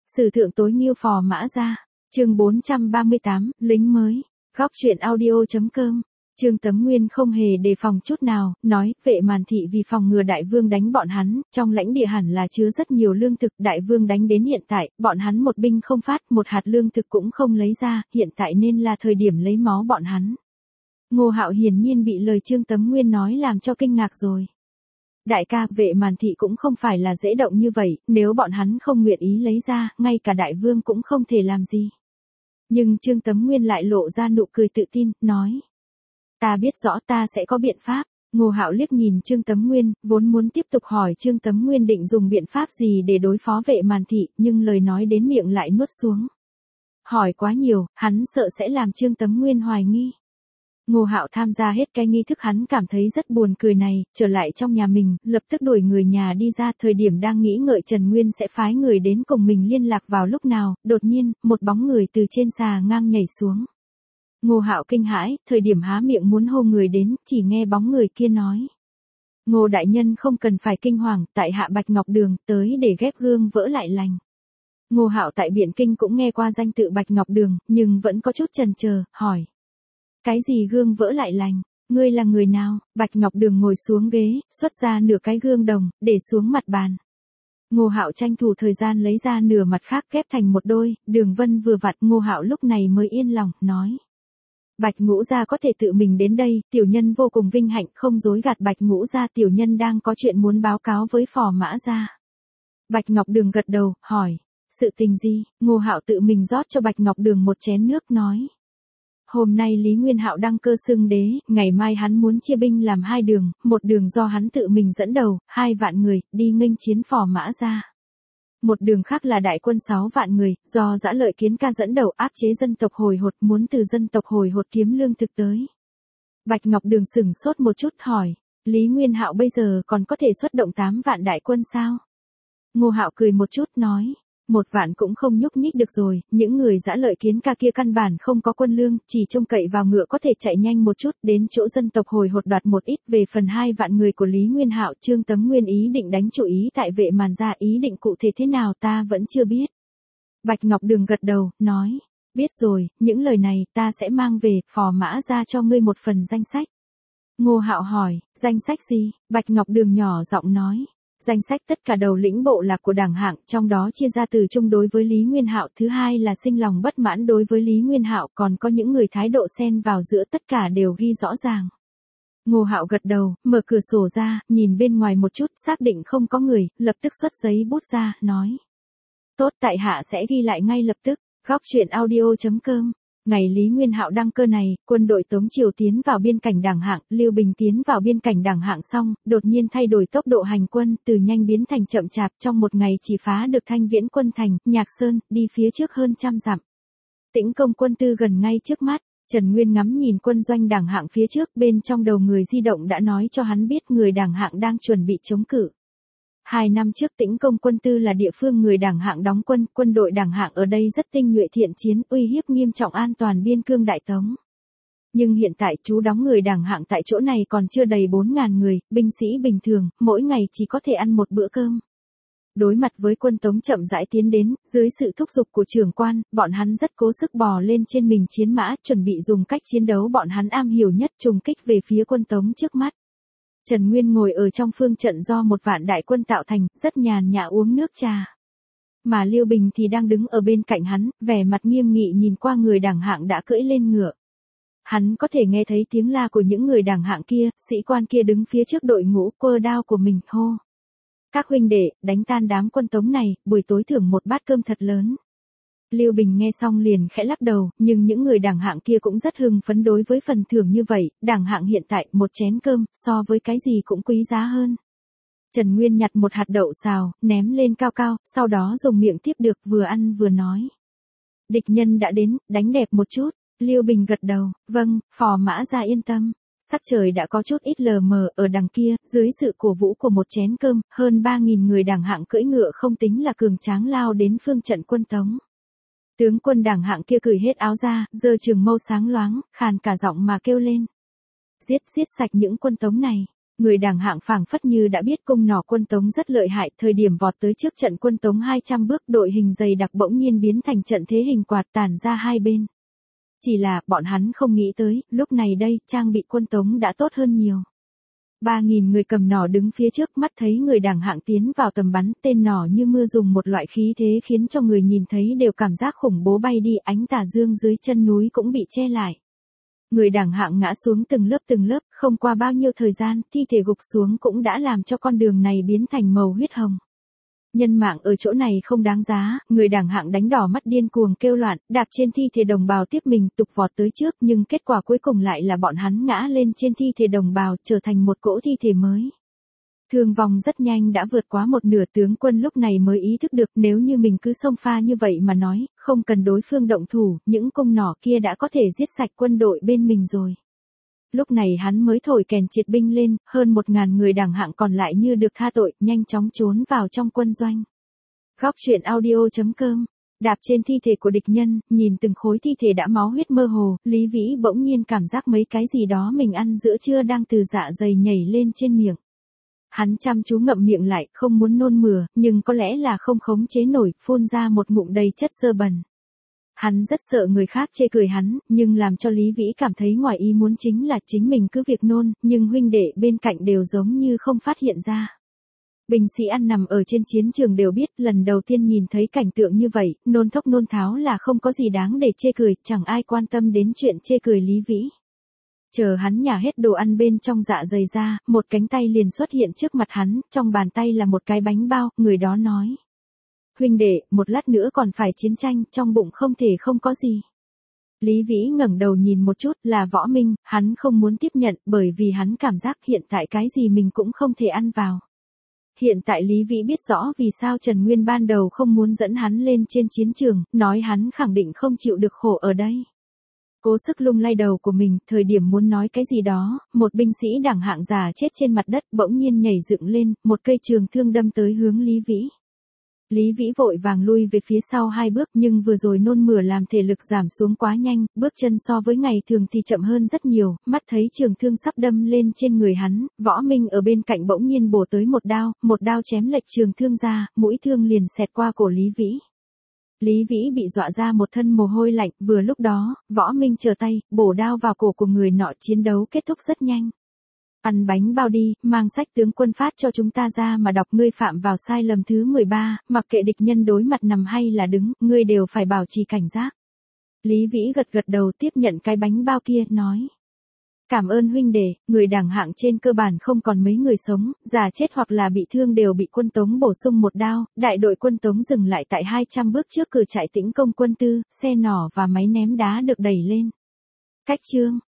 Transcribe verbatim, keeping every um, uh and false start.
Sử thượng tối nghiêu Phò Mã Gia. Chương bốn trăm ba mươi tám, lính mới. Góc truyện audio.com. Trương Tấm Nguyên không hề đề phòng chút nào, nói, Vệ Màn Thị vì phòng ngừa đại vương đánh bọn hắn, trong lãnh địa hẳn là chứa rất nhiều lương thực, đại vương đánh đến hiện tại, bọn hắn một binh không phát, một hạt lương thực cũng không lấy ra, hiện tại nên là thời điểm lấy máu bọn hắn. Ngô Hạo hiển nhiên bị lời Trương Tấm Nguyên nói làm cho kinh ngạc rồi. Đại ca, Vệ Màn Thị cũng không phải là dễ động như vậy, nếu bọn hắn không nguyện ý lấy ra, ngay cả đại vương cũng không thể làm gì. Nhưng Trương Tấm Nguyên lại lộ ra nụ cười tự tin, nói. Ta biết rõ ta sẽ có biện pháp. Ngô Hạo liếc nhìn Trương Tấm Nguyên, vốn muốn tiếp tục hỏi Trương Tấm Nguyên định dùng biện pháp gì để đối phó Vệ Màn Thị, nhưng lời nói đến miệng lại nuốt xuống. Hỏi quá nhiều, hắn sợ sẽ làm Trương Tấm Nguyên hoài nghi. Ngô Hạo tham gia hết cái nghi thức hắn cảm thấy rất buồn cười này, trở lại trong nhà mình, lập tức đuổi người nhà đi ra, thời điểm đang nghĩ ngợi Trần Nguyên sẽ phái người đến cùng mình liên lạc vào lúc nào, đột nhiên, một bóng người từ trên xà ngang nhảy xuống. Ngô Hạo kinh hãi, thời điểm há miệng muốn hô người đến, chỉ nghe bóng người kia nói. Ngô đại nhân không cần phải kinh hoàng, tại hạ Bạch Ngọc Đường, tới để ghép gương vỡ lại lành. Ngô Hạo tại Biện Kinh cũng nghe qua danh tự Bạch Ngọc Đường, nhưng vẫn có chút chần chờ, hỏi. Cái gì gương vỡ lại lành? Ngươi là người nào? Bạch Ngọc Đường ngồi xuống ghế, xuất ra nửa cái gương đồng, để xuống mặt bàn. Ngô Hạo tranh thủ thời gian lấy ra nửa mặt khác ghép thành một đôi, đường vân vừa vặn. Ngô Hạo lúc này mới yên lòng, nói. Bạch Ngũ Gia có thể tự mình đến đây, tiểu nhân vô cùng vinh hạnh, không dối gạt Bạch Ngũ Gia, tiểu nhân đang có chuyện muốn báo cáo với Phò Mã Gia. Bạch Ngọc Đường gật đầu, hỏi, sự tình gì? Ngô Hạo tự mình rót cho Bạch Ngọc Đường một chén nước, nói. Hôm nay Lý Nguyên Hạo đăng cơ xưng đế, ngày mai hắn muốn chia binh làm hai đường, một đường do hắn tự mình dẫn đầu, hai vạn người, đi nghênh chiến Phò Mã Gia. Một đường khác là đại quân sáu vạn người, do Dã Lợi Kiến Ca dẫn đầu áp chế dân tộc hồi hột, muốn từ dân tộc hồi hột kiếm lương thực tới. Bạch Ngọc Đường sửng sốt một chút, hỏi, Lý Nguyên Hạo bây giờ còn có thể xuất động tám vạn đại quân sao? Ngô Hạo cười một chút, nói, một vạn cũng không nhúc nhích được rồi, những người Dã Lợi Kiến Ca kia căn bản không có quân lương, chỉ trông cậy vào ngựa có thể chạy nhanh một chút, đến chỗ dân tộc hồi hột đoạt một ít. Về phần hai vạn người của Lý Nguyên Hạo, Trương Tấm Nguyên ý định đánh chủ ý tại Vệ Màn Gia, ý định cụ thể thế nào ta vẫn chưa biết. Bạch Ngọc Đường gật đầu, nói, biết rồi, những lời này ta sẽ mang về, Phò Mã Gia cho ngươi một phần danh sách. Ngô Hạo hỏi, danh sách gì? Bạch Ngọc Đường nhỏ giọng nói. Danh sách tất cả đầu lĩnh bộ lạc của đảng hạng, trong đó chia ra từ chung đối với Lý Nguyên Hạo, thứ hai là sinh lòng bất mãn đối với Lý Nguyên Hạo, còn có những người thái độ xen vào giữa, tất cả đều ghi rõ ràng. Ngô Hạo gật đầu, mở cửa sổ ra, nhìn bên ngoài một chút, xác định không có người, lập tức xuất giấy bút ra, nói. Tốt, tại hạ sẽ ghi lại ngay lập tức. Góc truyện audio.com. Ngày Lý Nguyên Hạo đăng cơ này, quân đội Tống Triều tiến vào biên cảnh đảng hạng, Lưu Bình tiến vào biên cảnh đảng hạng xong, đột nhiên thay đổi tốc độ hành quân, từ nhanh biến thành chậm chạp, trong một ngày chỉ phá được Thanh Viễn quân thành, Nhạc Sơn, đi phía trước hơn trăm dặm. Tĩnh Công quân tư gần ngay trước mắt, Trần Nguyên ngắm nhìn quân doanh đảng hạng phía trước, bên trong đầu người di động đã nói cho hắn biết người đảng hạng đang chuẩn bị chống cự. Hai năm trước Tĩnh Công quân tư là địa phương người đảng hạng đóng quân, quân đội đảng hạng ở đây rất tinh nhuệ thiện chiến, uy hiếp nghiêm trọng an toàn biên cương Đại Tống. Nhưng hiện tại trú đóng người đảng hạng tại chỗ này còn chưa đầy bốn ngàn người, binh sĩ bình thường, mỗi ngày chỉ có thể ăn một bữa cơm. Đối mặt với quân Tống chậm rãi tiến đến, dưới sự thúc giục của trưởng quan, bọn hắn rất cố sức bò lên trên mình chiến mã, chuẩn bị dùng cách chiến đấu bọn hắn am hiểu nhất trùng kích về phía quân Tống trước mắt. Trần Nguyên ngồi ở trong phương trận do một vạn đại quân tạo thành, rất nhàn nhã uống nước trà. Mà Lưu Bình thì đang đứng ở bên cạnh hắn, vẻ mặt nghiêm nghị nhìn qua người đảng hạng đã cưỡi lên ngựa. Hắn có thể nghe thấy tiếng la của những người đảng hạng kia, sĩ quan kia đứng phía trước đội ngũ, quơ đao của mình, hô. Các huynh đệ, đánh tan đám quân Tống này, buổi tối thưởng một bát cơm thật lớn. Lưu Bình nghe xong liền khẽ lắc đầu, nhưng những người đảng hạng kia cũng rất hưng phấn đối với phần thưởng như vậy, đảng hạng hiện tại một chén cơm, so với cái gì cũng quý giá hơn. Trần Nguyên nhặt một hạt đậu xào, ném lên cao cao, sau đó dùng miệng tiếp được, vừa ăn vừa nói. Địch nhân đã đến, đánh đẹp một chút. Lưu Bình gật đầu, vâng, Phò Mã Gia yên tâm. Sắc trời đã có chút ít lờ mờ, ở đằng kia, dưới sự cổ vũ của một chén cơm, hơn ba nghìn người đảng hạng cưỡi ngựa không tính là cường tráng lao đến phương trận quân Tống. Tướng quân đảng hạng kia cởi hết áo ra, giơ trường mâu sáng loáng, khàn cả giọng mà kêu lên. Giết giết sạch những quân Tống này. Người đảng hạng phảng phất như đã biết cung nỏ quân Tống rất lợi hại, thời điểm vọt tới trước trận quân Tống hai trăm bước, đội hình dày đặc bỗng nhiên biến thành trận thế hình quạt tản ra hai bên. Chỉ là, bọn hắn không nghĩ tới, lúc này đây, trang bị quân Tống đã tốt hơn nhiều. Ba nghìn người cầm nỏ đứng phía trước, mắt thấy người đảng hạng tiến vào tầm bắn, tên nỏ như mưa dùng một loại khí thế khiến cho người nhìn thấy đều cảm giác khủng bố bay đi, ánh tà dương dưới chân núi cũng bị che lại. Người đảng hạng ngã xuống từng lớp từng lớp, không qua bao nhiêu thời gian, thi thể gục xuống cũng đã làm cho con đường này biến thành màu huyết hồng. Nhân mạng ở chỗ này không đáng giá, người đảng hạng đánh đỏ mắt điên cuồng kêu loạn, đạp trên thi thể đồng bào tiếp mình tục vọt tới trước, nhưng kết quả cuối cùng lại là bọn hắn ngã lên trên thi thể đồng bào, trở thành một cỗ thi thể mới. Thương vong rất nhanh đã vượt quá một nửa, tướng quân lúc này mới ý thức được nếu như mình cứ xông pha như vậy mà nói, không cần đối phương động thủ, những cung nỏ kia đã có thể giết sạch quân đội bên mình rồi. Lúc này hắn mới thổi kèn triệt binh lên, hơn một ngàn người đảng hạng còn lại như được tha tội, nhanh chóng trốn vào trong quân doanh. Góc truyện audio chấm com. Đạp trên thi thể của địch nhân, nhìn từng khối thi thể đã máu huyết mơ hồ, Lý Vĩ bỗng nhiên cảm giác mấy cái gì đó mình ăn giữa trưa đang từ dạ dày nhảy lên trên miệng. Hắn chăm chú ngậm miệng lại, không muốn nôn mửa, nhưng có lẽ là không khống chế nổi, phun ra một ngụm đầy chất xơ bẩn. Hắn rất sợ người khác chê cười hắn, nhưng làm cho Lý Vĩ cảm thấy ngoài ý muốn chính là chính mình cứ việc nôn, nhưng huynh đệ bên cạnh đều giống như không phát hiện ra. Binh sĩ ăn nằm ở trên chiến trường đều biết, lần đầu tiên nhìn thấy cảnh tượng như vậy, nôn thốc nôn tháo là không có gì đáng để chê cười, chẳng ai quan tâm đến chuyện chê cười Lý Vĩ. Chờ hắn nhả hết đồ ăn bên trong dạ dày ra, một cánh tay liền xuất hiện trước mặt hắn, trong bàn tay là một cái bánh bao, người đó nói. Huynh đệ, một lát nữa còn phải chiến tranh, trong bụng không thể không có gì. Lý Vĩ ngẩng đầu nhìn một chút, là Võ Minh, hắn không muốn tiếp nhận, bởi vì hắn cảm giác hiện tại cái gì mình cũng không thể ăn vào. Hiện tại Lý Vĩ biết rõ vì sao Trần Nguyên ban đầu không muốn dẫn hắn lên trên chiến trường, nói hắn khẳng định không chịu được khổ ở đây. Cố sức lung lay đầu của mình, thời điểm muốn nói cái gì đó, một binh sĩ đẳng hạng già chết trên mặt đất bỗng nhiên nhảy dựng lên, một cây trường thương đâm tới hướng Lý Vĩ. Lý Vĩ vội vàng lui về phía sau hai bước, nhưng vừa rồi nôn mửa làm thể lực giảm xuống quá nhanh, bước chân so với ngày thường thì chậm hơn rất nhiều, mắt thấy trường thương sắp đâm lên trên người hắn, Võ Minh ở bên cạnh bỗng nhiên bổ tới một đao, một đao chém lệch trường thương ra, mũi thương liền xẹt qua cổ Lý Vĩ. Lý Vĩ bị dọa ra một thân mồ hôi lạnh, vừa lúc đó, Võ Minh trở tay, bổ đao vào cổ của người nọ, chiến đấu kết thúc rất nhanh. Ăn bánh bao đi, mang sách tướng quân phát cho chúng ta ra mà đọc, ngươi phạm vào sai lầm thứ mười ba, mặc kệ địch nhân đối mặt nằm hay là đứng, ngươi đều phải bảo trì cảnh giác. Lý Vĩ gật gật đầu tiếp nhận cái bánh bao kia, nói. Cảm ơn huynh đệ, người đẳng hạng trên cơ bản không còn mấy người sống, già chết hoặc là bị thương đều bị quân Tống bổ sung một đao, đại đội quân Tống dừng lại tại hai trăm bước trước cửa trại Tĩnh Công quân tư, xe nỏ và máy ném đá được đẩy lên. Cách chương